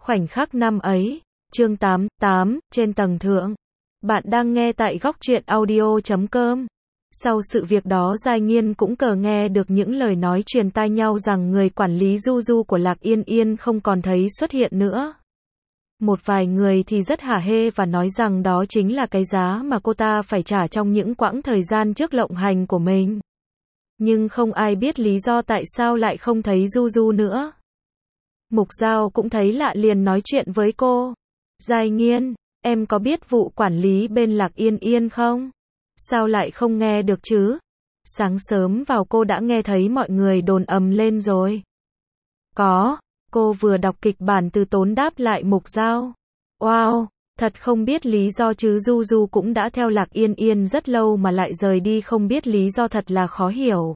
Khoảnh khắc năm ấy, chương 88, trên tầng thượng. Bạn đang nghe tại góc truyện audio.com. Sau sự việc đó Giai Nghiên cũng nghe được những lời nói truyền tai nhau rằng người quản lý Du Du của Lạc Yên Yên không còn thấy xuất hiện nữa. Một vài người thì rất hả hê và nói rằng đó chính là cái giá mà cô ta phải trả trong những quãng thời gian trước lộng hành của mình. Nhưng không ai biết lý do tại sao lại không thấy Du Du nữa. Mục Giao cũng thấy lạ liền nói chuyện với cô. Giai Nghiên, em có biết vụ quản lý bên Lạc Yên Yên không? Sao lại không nghe được chứ? Sáng sớm vào cô đã nghe thấy mọi người đồn ầm lên rồi. Có, cô vừa đọc kịch bản từ tốn đáp lại Mục Giao. Wow, thật không biết lý do chứ Du Du cũng đã theo Lạc Yên Yên rất lâu mà lại rời đi không biết lý do thật là khó hiểu.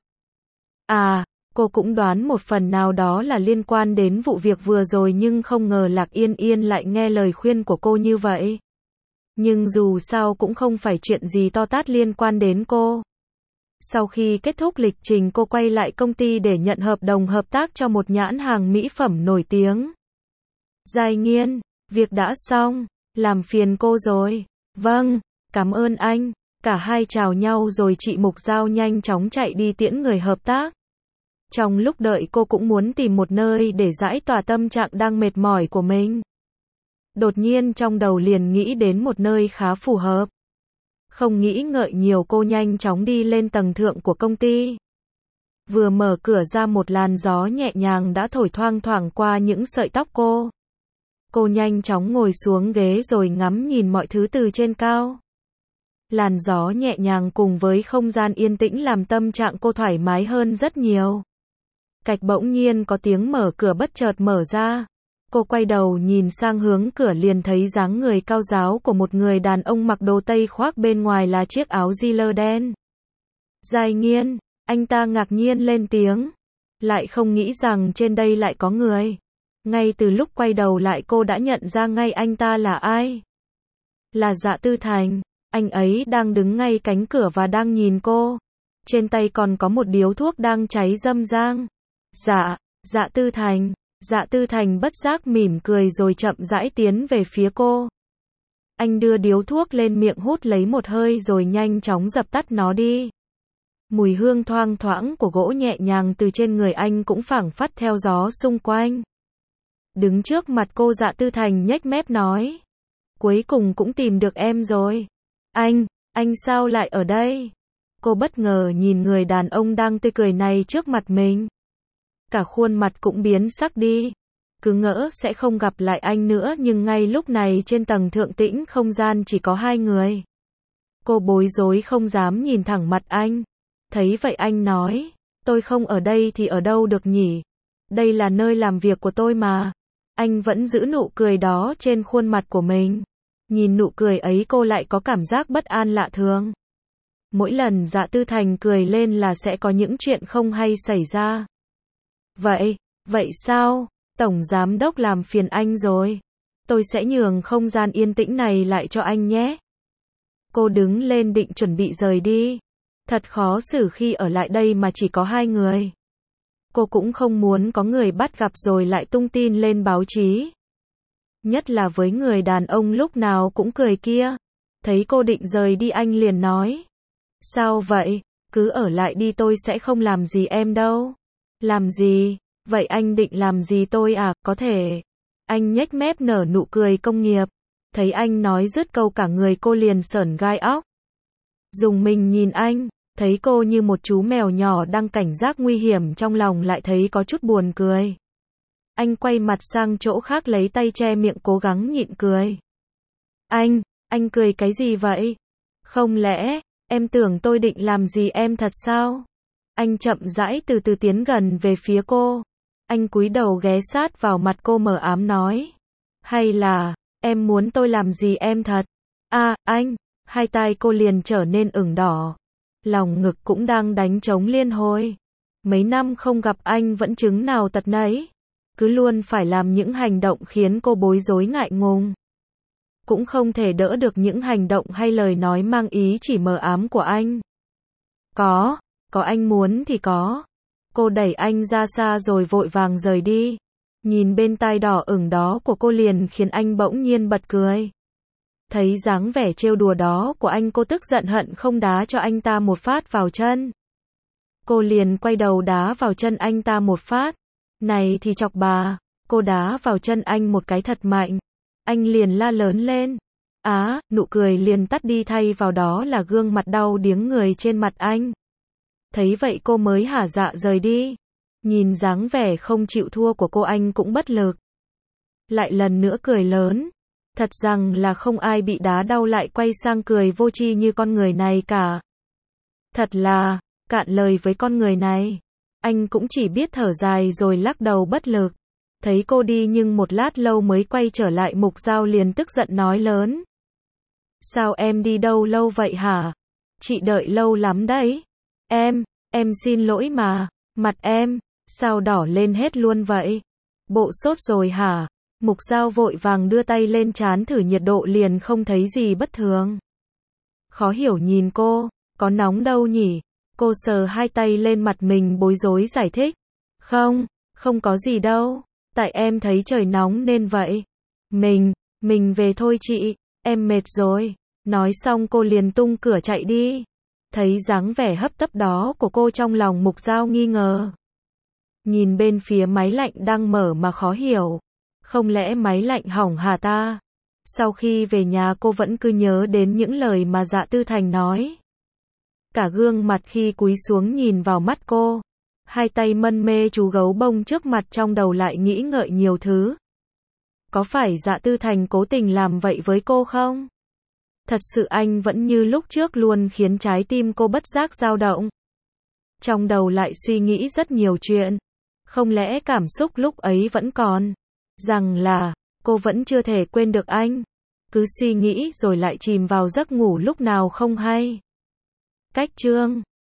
À, cô cũng đoán một phần nào đó là liên quan đến vụ việc vừa rồi nhưng không ngờ Lạc Yên Yên lại nghe lời khuyên của cô như vậy. Nhưng dù sao cũng không phải chuyện gì to tát liên quan đến cô. Sau khi kết thúc lịch trình cô quay lại công ty để nhận hợp đồng hợp tác cho một nhãn hàng mỹ phẩm nổi tiếng. Giai Nghiên, việc đã xong, làm phiền cô rồi. Vâng, cảm ơn anh. Cả hai chào nhau rồi chị Mục Giao nhanh chóng chạy đi tiễn người hợp tác. Trong lúc đợi cô cũng muốn tìm một nơi để giải tỏa tâm trạng đang mệt mỏi của mình. Đột nhiên trong đầu liền nghĩ đến một nơi khá phù hợp. Không nghĩ ngợi nhiều cô nhanh chóng đi lên tầng thượng của công ty. Vừa mở cửa ra một làn gió nhẹ nhàng đã thổi thoang thoảng qua những sợi tóc cô. Cô nhanh chóng ngồi xuống ghế rồi ngắm nhìn mọi thứ từ trên cao. Làn gió nhẹ nhàng cùng với không gian yên tĩnh làm tâm trạng cô thoải mái hơn rất nhiều. Cạch bỗng nhiên có tiếng mở cửa bất chợt mở ra. Cô quay đầu nhìn sang hướng cửa liền thấy dáng người cao ráo của một người đàn ông mặc đồ tây khoác bên ngoài là chiếc áo jean đen. Giai Nghiên, anh ta ngạc nhiên lên tiếng. Lại không nghĩ rằng trên đây lại có người. Ngay từ lúc quay đầu lại cô đã nhận ra ngay anh ta là ai. Là Dạ Tư Thành, anh ấy đang đứng ngay cánh cửa và đang nhìn cô. Trên tay còn có một điếu thuốc đang cháy râm ran. Dạ Tư Thành. Dạ Tư Thành bất giác mỉm cười rồi chậm rãi tiến về phía cô. Anh đưa điếu thuốc lên miệng hút lấy một hơi rồi nhanh chóng dập tắt nó đi. Mùi hương thoang thoảng của gỗ nhẹ nhàng từ trên người anh cũng phảng phất theo gió xung quanh. Đứng trước mặt cô Dạ Tư Thành nhếch mép nói. Cuối cùng cũng tìm được em rồi. Anh sao lại ở đây? Cô bất ngờ nhìn người đàn ông đang tươi cười này trước mặt mình. Cả khuôn mặt cũng biến sắc đi. Cứ ngỡ sẽ không gặp lại anh nữa nhưng ngay lúc này trên tầng thượng tĩnh không gian chỉ có hai người. Cô bối rối không dám nhìn thẳng mặt anh. Thấy vậy anh nói, tôi không ở đây thì ở đâu được nhỉ? Đây là nơi làm việc của tôi mà. Anh vẫn giữ nụ cười đó trên khuôn mặt của mình. Nhìn nụ cười ấy cô lại có cảm giác bất an lạ thường. Mỗi lần Dạ Tư Thành cười lên là sẽ có những chuyện không hay xảy ra. Vậy sao? Tổng giám đốc làm phiền anh rồi. Tôi sẽ nhường không gian yên tĩnh này lại cho anh nhé. Cô đứng lên định chuẩn bị rời đi. Thật khó xử khi ở lại đây mà chỉ có hai người. Cô cũng không muốn có người bắt gặp rồi lại tung tin lên báo chí. Nhất là với người đàn ông lúc nào cũng cười kia. Thấy cô định rời đi anh liền nói. Sao vậy? Cứ ở lại đi tôi sẽ không làm gì em đâu. Làm gì? Vậy anh định làm gì tôi à? Có thể. Anh nhếch mép nở nụ cười công nghiệp. Thấy anh nói dứt câu cả người cô liền sởn gai óc. Dùng mình nhìn anh, thấy cô như một chú mèo nhỏ đang cảnh giác nguy hiểm trong lòng lại thấy có chút buồn cười. Anh quay mặt sang chỗ khác lấy tay che miệng cố gắng nhịn cười. Anh cười cái gì vậy? Không lẽ, em tưởng tôi định làm gì em thật sao? Anh chậm rãi từ từ tiến gần về phía cô. Anh cúi đầu ghé sát vào mặt cô mờ ám nói. Hay là, em muốn tôi làm gì em thật? Anh, hai tay cô liền trở nên ửng đỏ. Lòng ngực cũng đang đánh trống liên hồi. Mấy năm không gặp anh vẫn chứng nào tật nấy. Cứ luôn phải làm những hành động khiến cô bối rối ngại ngùng. Cũng không thể đỡ được những hành động hay lời nói mang ý chỉ mờ ám của anh. Có anh muốn thì có. Cô đẩy anh ra xa rồi vội vàng rời đi. Nhìn bên tai đỏ ửng đó của cô liền khiến anh bỗng nhiên bật cười. Thấy dáng vẻ trêu đùa đó của anh, cô tức giận hận không đá cho anh ta một phát vào chân. Cô liền quay đầu đá vào chân anh ta một phát. Này thì chọc bà. Cô đá vào chân anh một cái thật mạnh. Anh liền la lớn lên. Nụ cười liền tắt đi, thay vào đó là gương mặt đau điếng người trên mặt anh. Thấy vậy cô mới hả dạ rời đi. Nhìn dáng vẻ không chịu thua của cô, anh cũng bất lực. Lại lần nữa cười lớn. Thật rằng là không ai bị đá đau lại quay sang cười vô tri như con người này cả. Thật là cạn lời với con người này. Anh cũng chỉ biết thở dài rồi lắc đầu bất lực. Thấy cô đi nhưng một lát lâu mới quay trở lại, Mục Dao liền tức giận nói lớn. Sao em đi đâu lâu vậy hả? Chị đợi lâu lắm đấy. Em xin lỗi mà. Mặt em, sao đỏ lên hết luôn vậy? Bộ sốt rồi hả? Mục Dao vội vàng đưa tay lên trán thử nhiệt độ liền không thấy gì bất thường. Khó hiểu nhìn cô, có nóng đâu nhỉ? Cô sờ hai tay lên mặt mình bối rối giải thích. Không có gì đâu. Tại em thấy trời nóng nên vậy. Mình về thôi chị, em mệt rồi. Nói xong cô liền tung cửa chạy đi. Thấy dáng vẻ hấp tấp đó của cô, trong lòng Mục Dao nghi ngờ. Nhìn bên phía máy lạnh đang mở mà khó hiểu. Không lẽ máy lạnh hỏng hả ta? Sau khi về nhà cô vẫn cứ nhớ đến những lời mà Dạ Tư Thành nói. Cả gương mặt khi cúi xuống nhìn vào mắt cô. Hai tay mân mê chú gấu bông trước mặt, trong đầu lại nghĩ ngợi nhiều thứ. Có phải Dạ Tư Thành cố tình làm vậy với cô không? Thật sự anh vẫn như lúc trước, luôn khiến trái tim cô bất giác dao động. Trong đầu lại suy nghĩ rất nhiều chuyện. Không lẽ cảm xúc lúc ấy vẫn còn? Rằng là, cô vẫn chưa thể quên được anh. Cứ suy nghĩ rồi lại chìm vào giấc ngủ lúc nào không hay. Cách chương